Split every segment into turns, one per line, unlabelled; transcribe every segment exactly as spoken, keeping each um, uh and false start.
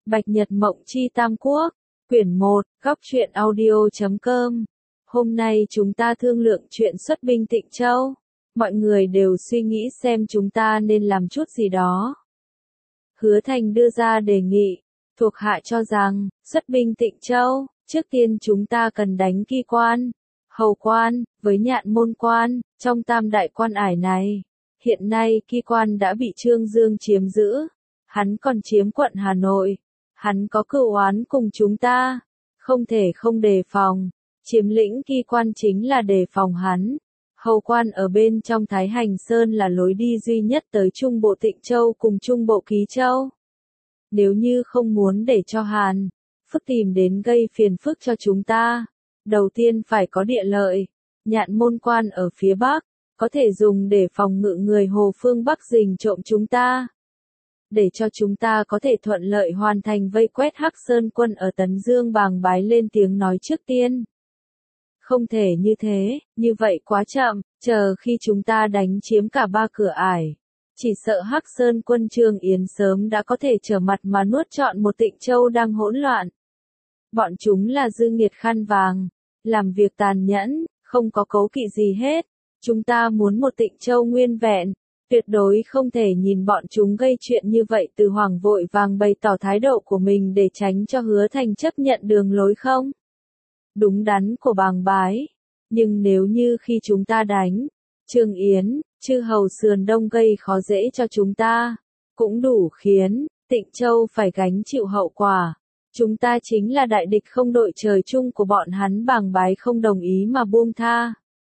Bạch Nhật Mộng Chi Tam Quốc, quyển một, góc truyện audio chấm com. Hôm nay chúng ta thương lượng chuyện xuất binh Tịnh Châu. Mọi người đều suy nghĩ xem chúng ta nên làm chút gì đó. Hứa Thành đưa ra đề nghị, thuộc hạ cho rằng, xuất binh Tịnh Châu, trước tiên chúng ta cần đánh Ki Quan, Hầu Quan, với Nhạn Môn Quan, trong tam đại quan ải này. Hiện nay Ki Quan đã bị Trương Dương chiếm giữ, hắn còn chiếm quận Hà Nội, hắn có cửu oán cùng chúng ta, không thể không đề phòng, chiếm lĩnh Ki Quan chính là đề phòng hắn. Hầu Quan ở bên trong Thái Hành Sơn là lối đi duy nhất tới Trung Bộ Tịnh Châu cùng Trung Bộ Ký Châu. Nếu như không muốn để cho Hàn Phức tìm đến gây phiền phức cho chúng ta, đầu tiên phải có địa lợi. Nhạn Môn Quan ở phía Bắc, có thể dùng để phòng ngự người Hồ phương Bắc rình trộm chúng ta. Để cho chúng ta có thể thuận lợi hoàn thành vây quét Hắc Sơn quân ở Tấn Dương Bàng Bái lên tiếng nói trước tiên. Không thể như thế, như vậy quá chậm, chờ khi chúng ta đánh chiếm cả ba cửa ải. Chỉ sợ Hắc Sơn quân Trương Yến sớm đã có thể trở mặt mà nuốt trọn một Tịnh Châu đang hỗn loạn. Bọn chúng là dư nghiệt khăn vàng, làm việc tàn nhẫn, không có cấu kỵ gì hết. Chúng ta muốn một Tịnh Châu nguyên vẹn, tuyệt đối không thể nhìn bọn chúng gây chuyện như vậy. Từ Hoàng vội vàng bày tỏ thái độ của mình để tránh cho Hứa Thành chấp nhận đường lối không đúng đắn của Bàng Bái. Nhưng nếu như khi chúng ta đánh Trương Yến, chư hầu sườn đông gây khó dễ cho chúng ta, cũng đủ khiến Tịnh Châu phải gánh chịu hậu quả. Chúng ta chính là đại địch không đội trời chung của bọn hắn. Bàng Bái không đồng ý mà buông tha.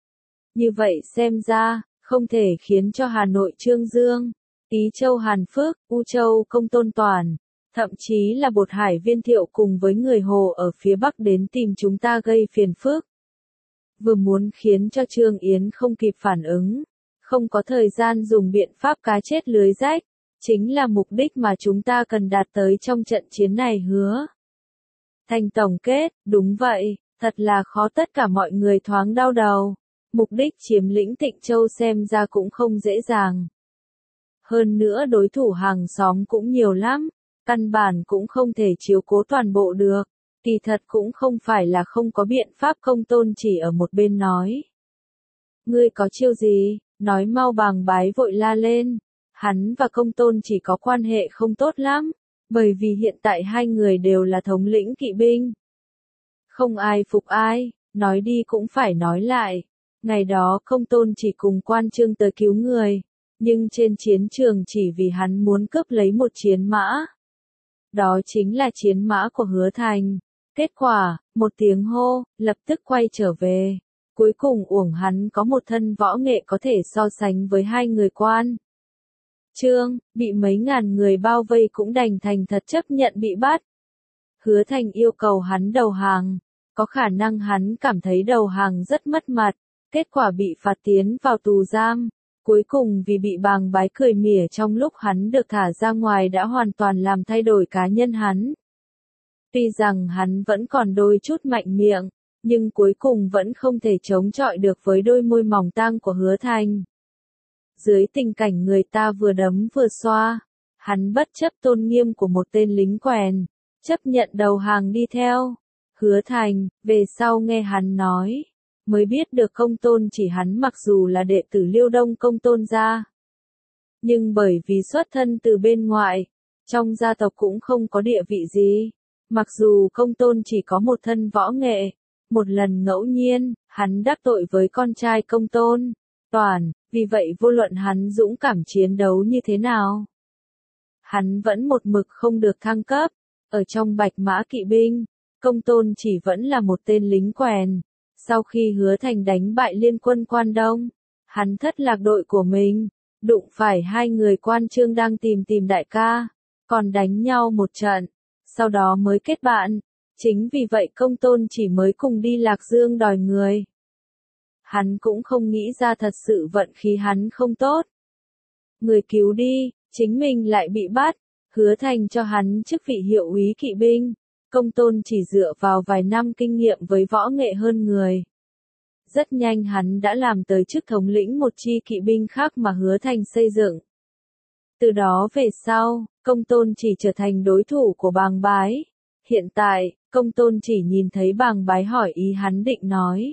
Như vậy xem ra, không thể khiến cho Hà Nội Trương Dương, Ký Châu Hàn Phước, U Châu Công Tôn Toàn, thậm chí là Bột Hải Viên Thiệu cùng với người Hồ ở phía Bắc đến tìm chúng ta gây phiền phức. Vừa muốn khiến cho Trương Yến không kịp phản ứng, không có thời gian dùng biện pháp cá chết lưới rách, chính là mục đích mà chúng ta cần đạt tới trong trận chiến này. Hứa Thành tổng kết, đúng vậy, thật là khó. Tất cả mọi người thoáng đau đầu. Mục đích chiếm lĩnh Tịnh Châu xem ra cũng không dễ dàng. Hơn nữa đối thủ hàng xóm cũng nhiều lắm, căn bản cũng không thể chiếu cố toàn bộ được. Kỳ thật cũng không phải là không có biện pháp. Công Tôn chỉ ở một bên nói. Ngươi có chiêu gì, nói mau. Bàng Bái vội la lên. Hắn và Công Tôn chỉ có quan hệ không tốt lắm, bởi vì hiện tại hai người đều là thống lĩnh kỵ binh. Không ai phục ai, nói đi cũng phải nói lại. Ngày đó Công Tôn chỉ cùng Quan Trương tới cứu người, nhưng trên chiến trường chỉ vì hắn muốn cướp lấy một chiến mã. Đó chính là chiến mã của Hứa Thành. Kết quả, một tiếng hô, lập tức quay trở về. Cuối cùng uổng hắn có một thân võ nghệ có thể so sánh với hai người Quan Trương, bị mấy ngàn người bao vây cũng đành thành thật chấp nhận bị bắt. Hứa Thành yêu cầu hắn đầu hàng, có khả năng hắn cảm thấy đầu hàng rất mất mặt. Kết quả bị phạt tiến vào tù giam. Cuối cùng vì bị Bàng Bái cười mỉa trong lúc hắn được thả ra ngoài đã hoàn toàn làm thay đổi cá nhân hắn. Tuy rằng hắn vẫn còn đôi chút mạnh miệng, nhưng cuối cùng vẫn không thể chống chọi được với đôi môi mỏng tang của Hứa Thành. Dưới tình cảnh người ta vừa đấm vừa xoa, hắn bất chấp tôn nghiêm của một tên lính quèn, chấp nhận đầu hàng đi theo. Hứa Thành, về sau nghe hắn nói, mới biết được Công Tôn chỉ hắn mặc dù là đệ tử Liêu Đông Công Tôn gia, nhưng bởi vì xuất thân từ bên ngoại, trong gia tộc cũng không có địa vị gì. Mặc dù Công Tôn chỉ có một thân võ nghệ, một lần ngẫu nhiên, hắn đắc tội với con trai Công Tôn Toàn, vì vậy vô luận hắn dũng cảm chiến đấu như thế nào, hắn vẫn một mực không được thăng cấp. Ở trong Bạch Mã kỵ binh, Công Tôn chỉ vẫn là một tên lính quèn. Sau khi Hứa Thành đánh bại liên quân Quan Đông, hắn thất lạc đội của mình, đụng phải hai người Quan Trương đang tìm tìm đại ca, còn đánh nhau một trận, sau đó mới kết bạn. Chính vì vậy Công Tôn chỉ mới cùng đi Lạc Dương đòi người. Hắn cũng không nghĩ ra thật sự vận khí hắn không tốt. Người cứu đi, chính mình lại bị bắt. Hứa Thành cho hắn chức vị hiệu úy kỵ binh. Công Tôn chỉ dựa vào vài năm kinh nghiệm với võ nghệ hơn người. Rất nhanh hắn đã làm tới chức thống lĩnh một chi kỵ binh khác mà Hứa Thành xây dựng. Từ đó về sau, Công Tôn Chỉ trở thành đối thủ của Bàng Bái. Hiện tại, Công Tôn Chỉ nhìn thấy Bàng Bái hỏi ý hắn định nói.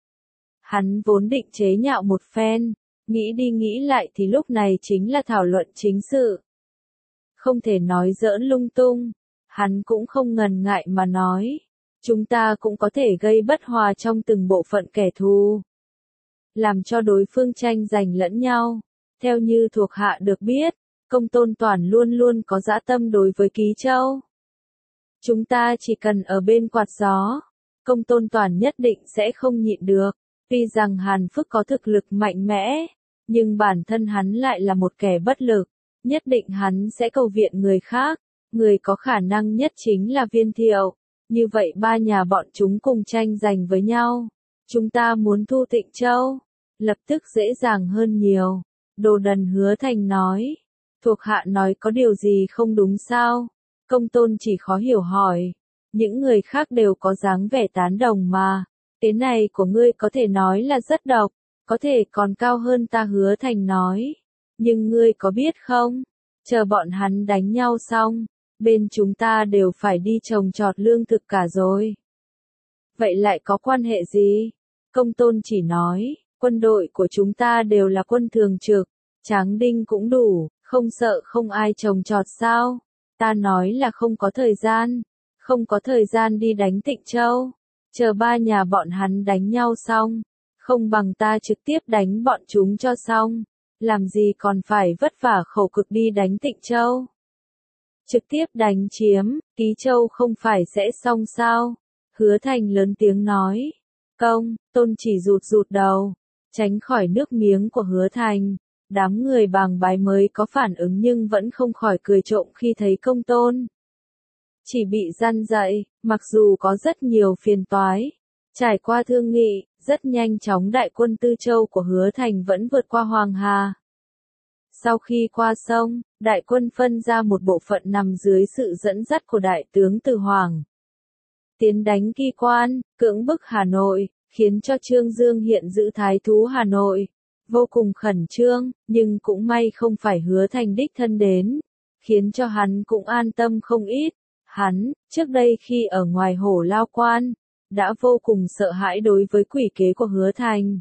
Hắn vốn định chế nhạo một phen, nghĩ đi nghĩ lại thì lúc này chính là thảo luận chính sự. Không thể nói giỡn lung tung, hắn cũng không ngần ngại mà nói. Chúng ta cũng có thể gây bất hòa trong từng bộ phận kẻ thù, làm cho đối phương tranh giành lẫn nhau. Theo như thuộc hạ được biết, Công Tôn Toản luôn luôn có dã tâm đối với Ký Châu. Chúng ta chỉ cần ở bên quạt gió, Công Tôn Toản nhất định sẽ không nhịn được. Tuy rằng Hàn Phức có thực lực mạnh mẽ, nhưng bản thân hắn lại là một kẻ bất lực, nhất định hắn sẽ cầu viện người khác, người có khả năng nhất chính là Viên Thiệu. Như vậy ba nhà bọn chúng cùng tranh giành với nhau. Chúng ta muốn thu Tịnh Châu, lập tức dễ dàng hơn nhiều. Đồ Đần Hứa Thành nói. Thuộc hạ nói có điều gì không đúng sao? Công Tôn Chỉ khó hiểu hỏi. Những người khác đều có dáng vẻ tán đồng mà. Thế này của ngươi có thể nói là rất độc, có thể còn cao hơn ta. Hứa Thành nói. Nhưng ngươi có biết không? Chờ bọn hắn đánh nhau xong, bên chúng ta đều phải đi trồng trọt lương thực cả rồi. Vậy lại có quan hệ gì? Công Tôn Chỉ nói, quân đội của chúng ta đều là quân thường trực, tráng đinh cũng đủ, không sợ không ai trồng trọt sao? Ta nói là không có thời gian, không có thời gian đi đánh Tịnh Châu, chờ ba nhà bọn hắn đánh nhau xong, không bằng ta trực tiếp đánh bọn chúng cho xong, làm gì còn phải vất vả khổ cực đi đánh Tịnh Châu. Trực tiếp đánh chiếm, Ký Châu không phải sẽ xong sao? Hứa Thành lớn tiếng nói. Công, Tôn Chỉ rụt rụt đầu, tránh khỏi nước miếng của Hứa Thành. Đám người Bàng Bái mới có phản ứng nhưng vẫn không khỏi cười trộm khi thấy Công Tôn Chỉ bị răn dạy, mặc dù có rất nhiều phiền toái. Trải qua thương nghị, rất nhanh chóng đại quân Tư Châu của Hứa Thành vẫn vượt qua Hoàng Hà. Sau khi qua sông, đại quân phân ra một bộ phận nằm dưới sự dẫn dắt của đại tướng Từ Hoàng. Tiến đánh Kỳ Quan, cưỡng bức Hà Nội, khiến cho Trương Dương hiện giữ thái thú Hà Nội. Vô cùng khẩn trương, nhưng cũng may không phải Hứa Thành đích thân đến, khiến cho hắn cũng an tâm không ít. Hắn, trước đây khi ở ngoài Hổ Lao Quan, đã vô cùng sợ hãi đối với quỷ kế của Hứa Thành.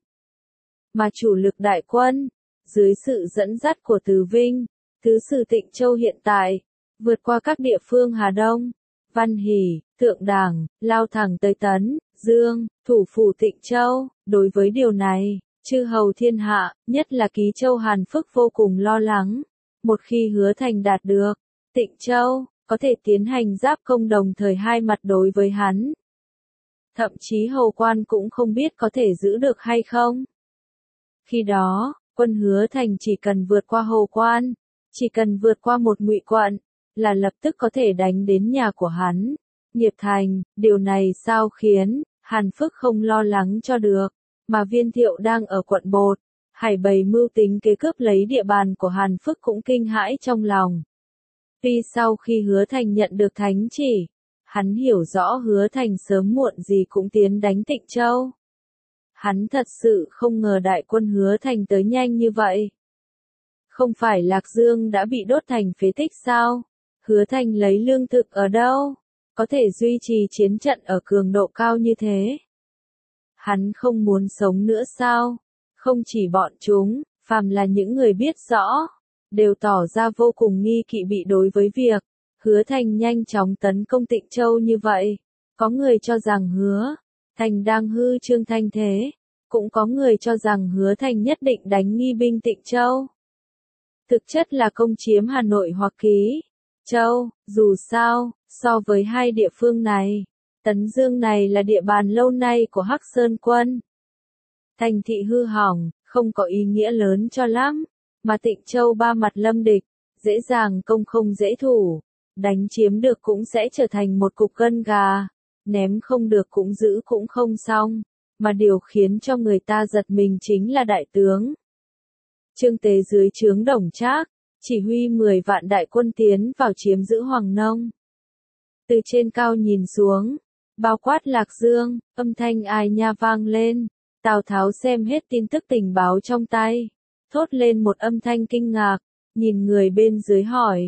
Mà chủ lực đại quân, dưới sự dẫn dắt của Từ Vinh, thứ sử Tịnh Châu hiện tại, vượt qua các địa phương Hà Đông, Văn Hỷ, Thượng Đảng, lao thẳng tới Tấn, Dương, thủ phủ Tịnh Châu. Đối với điều này, chư hầu thiên hạ, nhất là Ký Châu Hàn Phức vô cùng lo lắng. Một khi Hứa Thành đạt được Tịnh Châu, có thể tiến hành giáp công đồng thời hai mặt đối với hắn. Thậm chí hầu quan cũng không biết có thể giữ được hay không. Khi đó, quân Hứa Thành chỉ cần vượt qua hầu quan, chỉ cần vượt qua một ngụy quận, là lập tức có thể đánh đến nhà của hắn. Nghiệp thành, điều này sao khiến Hàn Phức không lo lắng cho được, mà Viên Thiệu đang ở quận Bột, Hải bày mưu tính kế cướp lấy địa bàn của Hàn Phức cũng kinh hãi trong lòng. Tuy sau khi Hứa Thành nhận được thánh chỉ, hắn hiểu rõ Hứa Thành sớm muộn gì cũng tiến đánh Tịnh Châu. Hắn thật sự không ngờ đại quân Hứa Thành tới nhanh như vậy. Không phải Lạc Dương đã bị đốt thành phế tích sao? Hứa Thành lấy lương thực ở đâu? Có thể duy trì chiến trận ở cường độ cao như thế? Hắn không muốn sống nữa sao? Không chỉ bọn chúng, phàm là những người biết rõ, đều tỏ ra vô cùng nghi kỵ bị đối với việc Hứa Thành nhanh chóng tấn công Tịnh Châu như vậy. Có người cho rằng Hứa Thành đang hư trương thanh thế, cũng có người cho rằng Hứa Thành nhất định đánh nghi binh Tịnh Châu. Thực chất là công chiếm Hà Nội hoặc Ký Châu. Dù sao, so với hai địa phương này, Tấn Dương này là địa bàn lâu nay của Hắc Sơn quân. Thành thị hư hỏng, không có ý nghĩa lớn cho lắm, mà Tịnh Châu ba mặt lâm địch, dễ dàng công không dễ thủ, đánh chiếm được cũng sẽ trở thành một cục gân gà, ném không được cũng giữ cũng không xong, mà điều khiến cho người ta giật mình chính là đại tướng Trương Tế dưới trướng Đồng Trác, chỉ huy mười vạn đại quân tiến vào chiếm giữ Hoàng Nông. Từ trên cao nhìn xuống, bao quát Lạc Dương, âm thanh ai nha vang lên. Tào Tháo xem hết tin tức tình báo trong tay, thốt lên một âm thanh kinh ngạc, nhìn người bên dưới hỏi,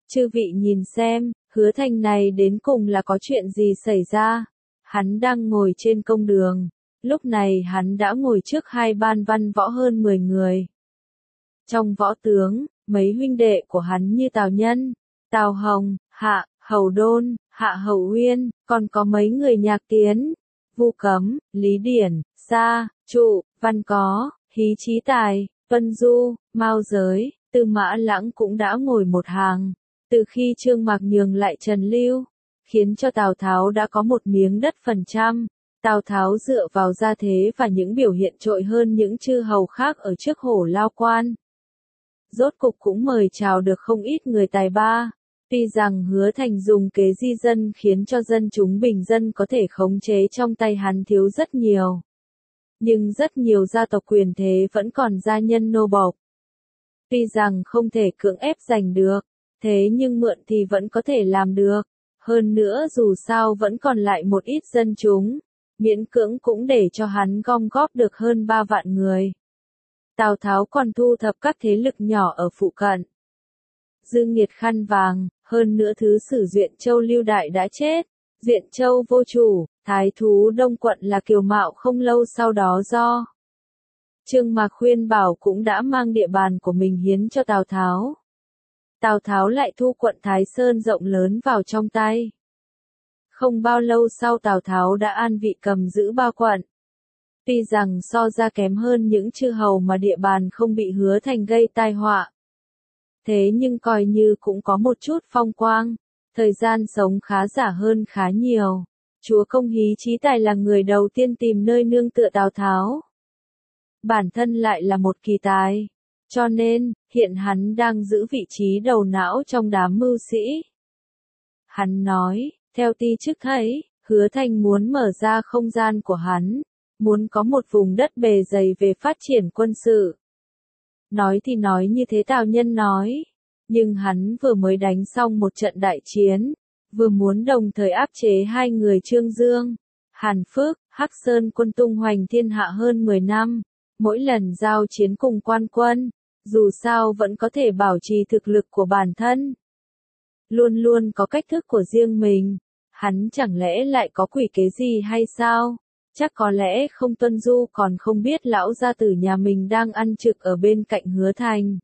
Chư vị nhìn xem, Hứa Thành này đến cùng là có chuyện gì xảy ra? Hắn đang ngồi trên công đường. Lúc này hắn đã ngồi trước hai ban văn võ hơn mười người. Trong võ tướng, mấy huynh đệ của hắn như Tào Nhân, Tào Hồng, Hạ, Hầu Đôn, Hạ Hầu Uyên, còn có mấy người Nhạc Tiến, Vu Cấm, Lý Điển, Sa, Trụ, Văn Có, Hí Chí Tài, Tuân Du, Mao Giới, Tư Mã Lãng cũng đã ngồi một hàng. Từ khi Trương Mạc nhường lại Trần Lưu, khiến cho Tào Tháo đã có một miếng đất phần trăm. Tào Tháo dựa vào gia thế và những biểu hiện trội hơn những chư hầu khác ở trước Hổ Lao Quan. Rốt cục cũng mời chào được không ít người tài ba. Tuy rằng Hứa Thành dùng kế di dân khiến cho dân chúng bình dân có thể khống chế trong tay hắn thiếu rất nhiều. Nhưng rất nhiều gia tộc quyền thế vẫn còn gia nhân nô bộc. Tuy rằng không thể cưỡng ép giành được, thế nhưng mượn thì vẫn có thể làm được. Hơn nữa dù sao vẫn còn lại một ít dân chúng, miễn cưỡng cũng để cho hắn gom góp được hơn ba vạn người. Tào Tháo còn thu thập các thế lực nhỏ ở phụ cận. Dương Nghiệt khăn vàng, hơn nữa thứ sử Duyện Châu Lưu Đại đã chết. Duyện Châu vô chủ, thái thú Đông Quận là Kiều Mạo không lâu sau đó do Trương Mạc khuyên bảo cũng đã mang địa bàn của mình hiến cho Tào Tháo. Tào Tháo lại thu quận Thái Sơn rộng lớn vào trong tay. Không bao lâu sau Tào Tháo đã an vị cầm giữ ba quận. Tuy rằng so ra kém hơn những chư hầu mà địa bàn không bị Hứa Thành gây tai họa. Thế nhưng coi như cũng có một chút phong quang, thời gian sống khá giả hơn khá nhiều. Chúa công Hí Chí Tài là người đầu tiên tìm nơi nương tựa Tào Tháo. Bản thân lại là một kỳ tài, cho nên, hiện hắn đang giữ vị trí đầu não trong đám mưu sĩ. Hắn nói, theo ti chức thấy, Hứa Thành muốn mở ra không gian của hắn, muốn có một vùng đất bề dày về phát triển quân sự. Nói thì nói như thế Tào Nhân nói, nhưng hắn vừa mới đánh xong một trận đại chiến, vừa muốn đồng thời áp chế hai người Trương Dương, Hàn Phước, Hắc Sơn quân tung hoành thiên hạ hơn mười năm, mỗi lần giao chiến cùng quan quân, dù sao vẫn có thể bảo trì thực lực của bản thân. Luôn luôn có cách thức của riêng mình, hắn chẳng lẽ lại có quỷ kế gì hay sao? Chắc có lẽ không Tuân Du còn không biết lão gia tử nhà mình đang ăn trực ở bên cạnh Hứa Thành.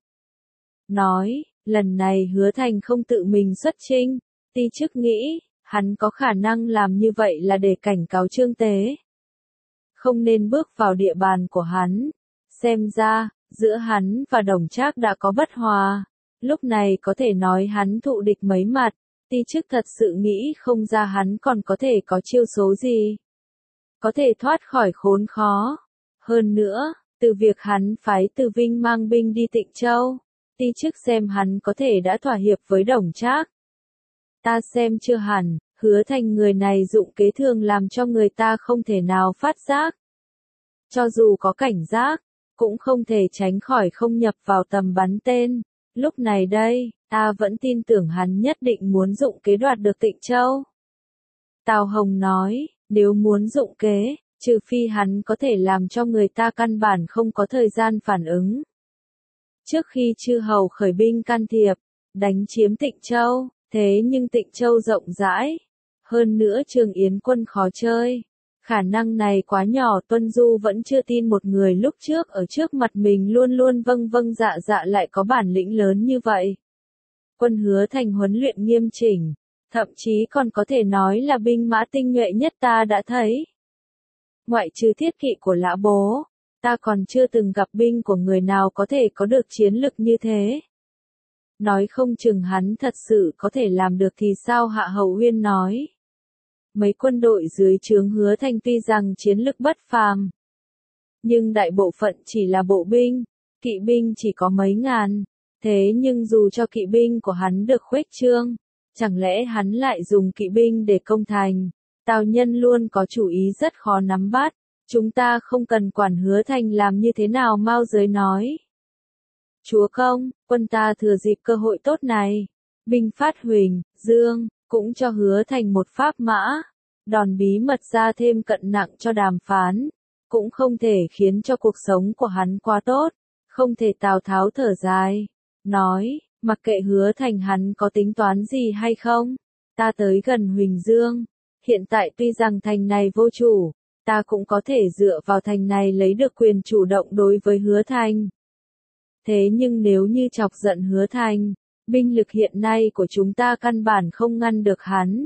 Nói, lần này Hứa Thành không tự mình xuất chinh, ti chức nghĩ, hắn có khả năng làm như vậy là để cảnh cáo Trương Tế. Không nên bước vào địa bàn của hắn. Xem ra, giữa hắn và Đồng Trác đã có bất hòa. Lúc này có thể nói hắn thụ địch mấy mặt, ti chức thật sự nghĩ không ra hắn còn có thể có chiêu số gì. Có thể thoát khỏi khốn khó. Hơn nữa, từ việc hắn phái Từ Vinh mang binh đi Tịnh Châu, ti chức xem hắn có thể đã thỏa hiệp với Đồng Trác. Ta xem chưa hẳn, Hứa Thành người này dụng kế thường làm cho người ta không thể nào phát giác. Cho dù có cảnh giác, cũng không thể tránh khỏi không nhập vào tầm bắn tên. Lúc này đây, ta vẫn tin tưởng hắn nhất định muốn dụng kế đoạt được Tịnh Châu. Tào Hồng nói, nếu muốn dụng kế, trừ phi hắn có thể làm cho người ta căn bản không có thời gian phản ứng. Trước khi chư hầu khởi binh can thiệp, đánh chiếm Tịnh Châu, thế nhưng Tịnh Châu rộng rãi, hơn nữa Trường Yến quân khó chơi. Khả năng này quá nhỏ, Tuân Du vẫn chưa tin một người lúc trước ở trước mặt mình luôn luôn vâng vâng dạ dạ lại có bản lĩnh lớn như vậy. Quân Hứa Thành huấn luyện nghiêm chỉnh, thậm chí còn có thể nói là binh mã tinh nhuệ nhất ta đã thấy. Ngoại trừ thiết kỵ của Lã Bố, ta còn chưa từng gặp binh của người nào có thể có được chiến lực như thế. Nói không chừng hắn thật sự có thể làm được thì sao? Hạ Hầu Uyên nói. Mấy quân đội dưới trướng Hứa Thành tuy rằng chiến lực bất phàm, nhưng đại bộ phận chỉ là bộ binh, kỵ binh chỉ có mấy ngàn. Thế nhưng dù cho kỵ binh của hắn được khuếch trương, chẳng lẽ hắn lại dùng kỵ binh để công thành? Tào Nhân luôn có chủ ý rất khó nắm bắt. Chúng ta không cần quản Hứa Thành làm như thế nào. Mao Giới nói. Chúa công, quân ta thừa dịp cơ hội tốt này, binh phát Huỳnh, Dương, cũng cho Hứa Thành một pháp mã, đòn bí mật ra thêm cận nặng cho đàm phán, cũng không thể khiến cho cuộc sống của hắn quá tốt, không thể. Tào Tháo thở dài, nói, Mặc kệ Hứa Thành hắn có tính toán gì hay không, ta tới gần Huỳnh Dương. Hiện tại tuy rằng thành này vô chủ, ta cũng có thể dựa vào thành này lấy được quyền chủ động đối với Hứa Thành. Thế nhưng nếu như chọc giận Hứa Thành, binh lực hiện nay của chúng ta căn bản không ngăn được hắn.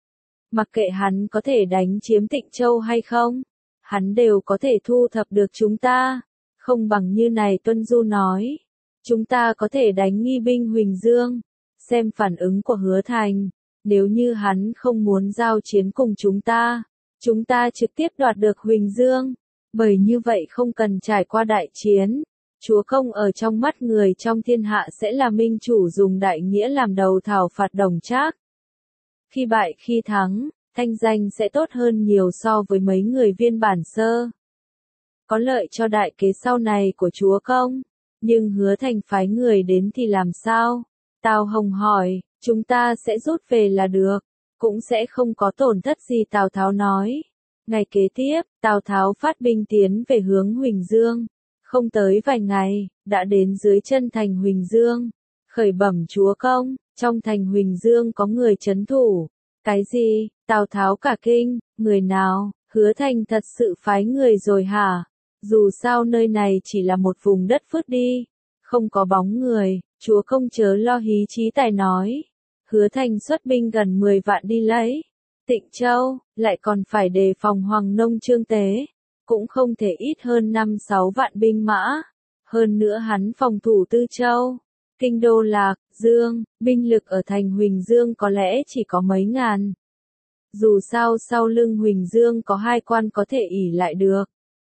Mặc kệ hắn có thể đánh chiếm Tịnh Châu hay không, hắn đều có thể thu thập được chúng ta. Không bằng như này Tuân Du nói, chúng ta có thể đánh nghi binh Huỳnh Dương, xem phản ứng của Hứa Thành. Nếu như hắn không muốn giao chiến cùng chúng ta, chúng ta trực tiếp đoạt được Huỳnh Dương. Bởi như vậy không cần trải qua đại chiến. Chúa công ở trong mắt người trong thiên hạ sẽ là minh chủ dùng đại nghĩa làm đầu thảo phạt Đồng Trác. Khi bại khi thắng, thanh danh sẽ tốt hơn nhiều so với mấy người viên bản sơ. Có lợi cho đại kế sau này của chúa công. Nhưng Hứa Thành phái người đến thì làm sao? Tào Hồng hỏi, chúng ta sẽ rút về là được, cũng sẽ không có tổn thất gì Tào Tháo nói. Ngày kế tiếp, Tào Tháo phát binh tiến về hướng Huỳnh Dương. Không tới vài ngày, đã đến dưới chân thành Huỳnh Dương. Khởi bẩm chúa công, trong thành Huỳnh Dương có người trấn thủ. Cái gì? Tào Tháo cả kinh, người nào? Hứa Thành thật sự phái người rồi hả? Dù sao nơi này chỉ là một vùng đất phứt đi, không có bóng người, chúa công chớ lo hí chí tài nói. Hứa Thành xuất binh gần mười vạn đi lấy Tịnh Châu, lại còn phải đề phòng Hoàng Nông Trương Tế, cũng không thể ít hơn năm sáu vạn binh mã. Hơn nữa hắn phòng thủ Tư Châu, Kinh Đô Lạc, Dương, binh lực ở thành Huỳnh Dương có lẽ chỉ có mấy ngàn. Dù sao sau lưng Huỳnh Dương có hai quan có thể ỷ lại được.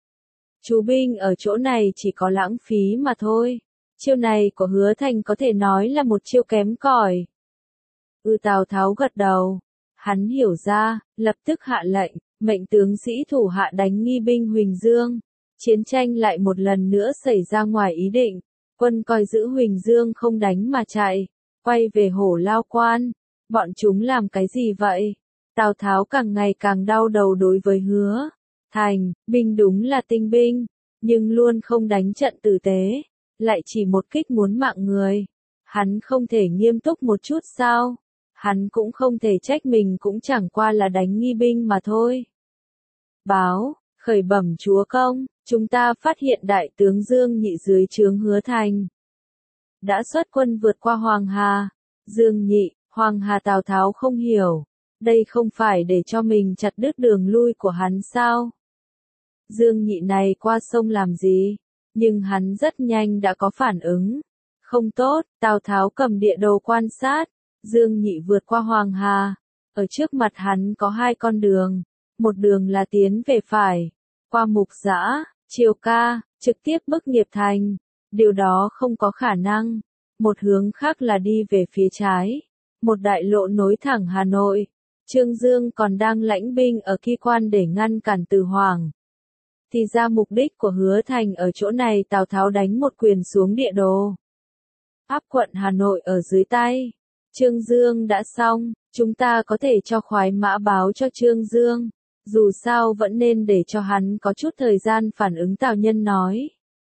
Chú binh ở chỗ này chỉ có lãng phí mà thôi. Chiêu này của Hứa Thành có thể nói là một chiêu kém cỏi. Ừ Tào Tháo gật đầu. Hắn hiểu ra, lập tức hạ lệnh, mệnh tướng sĩ thủ hạ đánh nghi binh Huỳnh Dương. Chiến tranh lại một lần nữa xảy ra ngoài ý định. Quân coi giữ Huỳnh Dương không đánh mà chạy, quay về Hổ Lao Quan. Bọn chúng làm cái gì vậy? Tào Tháo càng ngày càng đau đầu đối với Hứa Thành, binh đúng là tinh binh, nhưng luôn không đánh trận tử tế, lại chỉ một kích muốn mạng người. Hắn không thể nghiêm túc một chút sao? Hắn cũng không thể trách mình cũng chẳng qua là đánh nghi binh mà thôi. Báo, khởi bẩm chúa công, chúng ta phát hiện đại tướng Dương Nhị dưới trướng Hứa Thành đã xuất quân vượt qua Hoàng Hà. Dương Nhị, Hoàng Hà Tào Tháo không hiểu, đây không phải để cho mình chặt đứt đường lui của hắn sao? Dương Nhị này qua sông làm gì? Nhưng hắn rất nhanh đã có phản ứng. Không tốt, Tào Tháo cầm địa đồ quan sát. Dương Nhị vượt qua Hoàng Hà. Ở trước mặt hắn có hai con đường. Một đường là tiến về phải, qua Mục Dã, Triều Ca, trực tiếp bức Nghiệp Thành. Điều đó không có khả năng. Một hướng khác là đi về phía trái. Một đại lộ nối thẳng Hà Nội. Trương Dương còn đang lãnh binh ở Ki Quan để ngăn cản Từ Hoàng. Thì ra mục đích của Hứa Thành ở chỗ này. Tào Tháo đánh một quyền xuống địa đồ. Áp quận Hà Nội ở dưới tay. Trương Dương đã xong, chúng ta có thể cho khoái mã báo cho Trương Dương. Dù sao vẫn nên để cho hắn có chút thời gian phản ứng. Tào Nhân nói.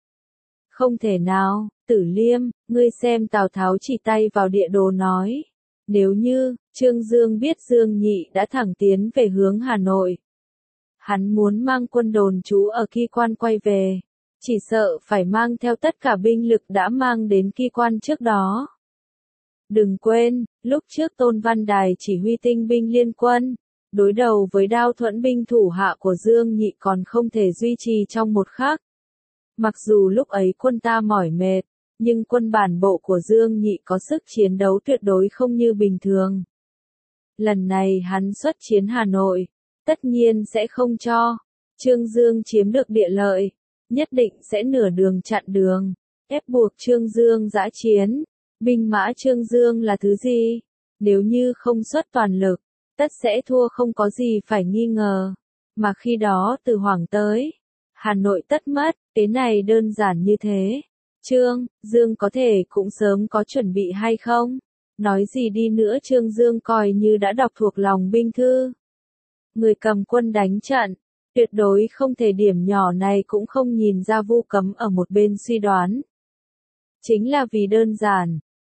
Không thể nào, Tử Liêm, ngươi xem. Tào Tháo chỉ tay vào địa đồ nói. Nếu như, Trương Dương biết Dương Nhị đã thẳng tiến về hướng Hà Nội. Hắn muốn mang quân đồn trú ở Ki Quan quay về. Chỉ sợ phải mang theo tất cả binh lực đã mang đến Ki Quan trước đó. Đừng quên, lúc trước Tôn Văn Đài chỉ huy tinh binh liên quân, đối đầu với Đao Thuẫn binh thủ hạ của Dương Nhị còn không thể duy trì trong một khắc. Mặc dù lúc ấy quân ta mỏi mệt, nhưng quân bản bộ của Dương Nhị có sức chiến đấu tuyệt đối không như bình thường. Lần này hắn xuất chiến Hà Nội, tất nhiên sẽ không cho Trương Dương chiếm được địa lợi, nhất định sẽ nửa đường chặn đường, ép buộc Trương Dương giã chiến. Binh mã Trương Dương là thứ gì? Nếu như không xuất toàn lực, tất sẽ thua không có gì phải nghi ngờ. Mà khi đó Từ Hoàng tới, Hà Nội tất mất, cái này đơn giản như thế. Trương Dương có thể cũng sớm có chuẩn bị hay không? Nói gì đi nữa Trương Dương coi như đã đọc thuộc lòng binh thư. Người cầm quân đánh trận, tuyệt đối không thể điểm nhỏ này cũng không nhìn ra. Vu Cấm ở một bên suy đoán. Chính là vì đơn giản,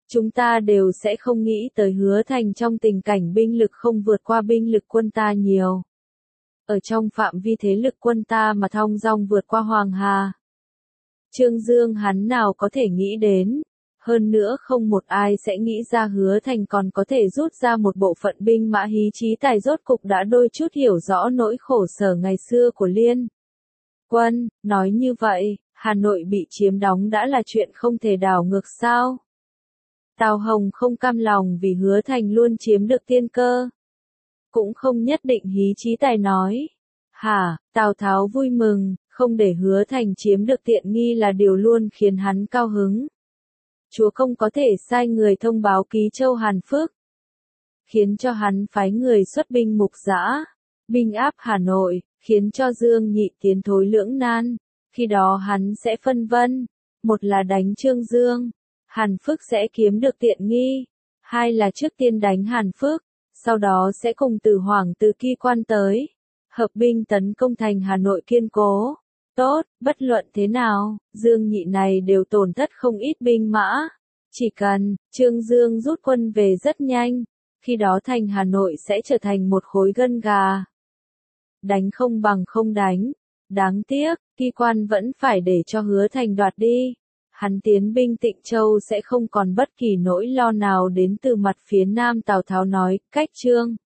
Chúng ta đều sẽ không nghĩ tới Hứa Thành trong tình cảnh binh lực không vượt qua binh lực quân ta nhiều. Ở trong phạm vi thế lực quân ta mà thong dong vượt qua Hoàng Hà. Trương Dương hắn nào có thể nghĩ đến, hơn nữa không một ai sẽ nghĩ ra Hứa Thành còn có thể rút ra một bộ phận binh mã hí trí tài rốt cục đã đôi chút hiểu rõ nỗi khổ sở ngày xưa của Liên Quân, nói như vậy, Hà Nội bị chiếm đóng đã là chuyện không thể đảo ngược sao? Tào Hồng không cam lòng vì Hứa Thành luôn chiếm được tiên cơ. Cũng không nhất định hí trí tài nói. Hả, Tào Tháo vui mừng, không để Hứa Thành chiếm được tiện nghi là điều luôn khiến hắn cao hứng. Chúa công có thể sai người thông báo ký châu Hàn Phước, khiến cho hắn phái người xuất binh mục dã, binh áp Hà Nội, khiến cho Dương Nhị tiến thối lưỡng nan. Khi đó hắn sẽ phân vân, một là đánh Trương Dương, Hàn Phước sẽ kiếm được tiện nghi, hai là trước tiên đánh Hàn Phước, sau đó sẽ cùng Từ Hoàng từ Kỳ Quan tới, hợp binh tấn công thành Hà Nội kiên cố. Tốt, bất luận thế nào, Dương Nhị này đều tổn thất không ít binh mã. Chỉ cần Trương Dương rút quân về rất nhanh, khi đó thành Hà Nội sẽ trở thành một khối gân gà. Đánh không bằng không đánh. Đáng tiếc, Kỳ Quan vẫn phải để cho Hứa Thành đoạt đi. Hắn tiến binh Tịnh Châu sẽ không còn bất kỳ nỗi lo nào đến từ mặt phía Nam. Tào Tháo nói, cách Trương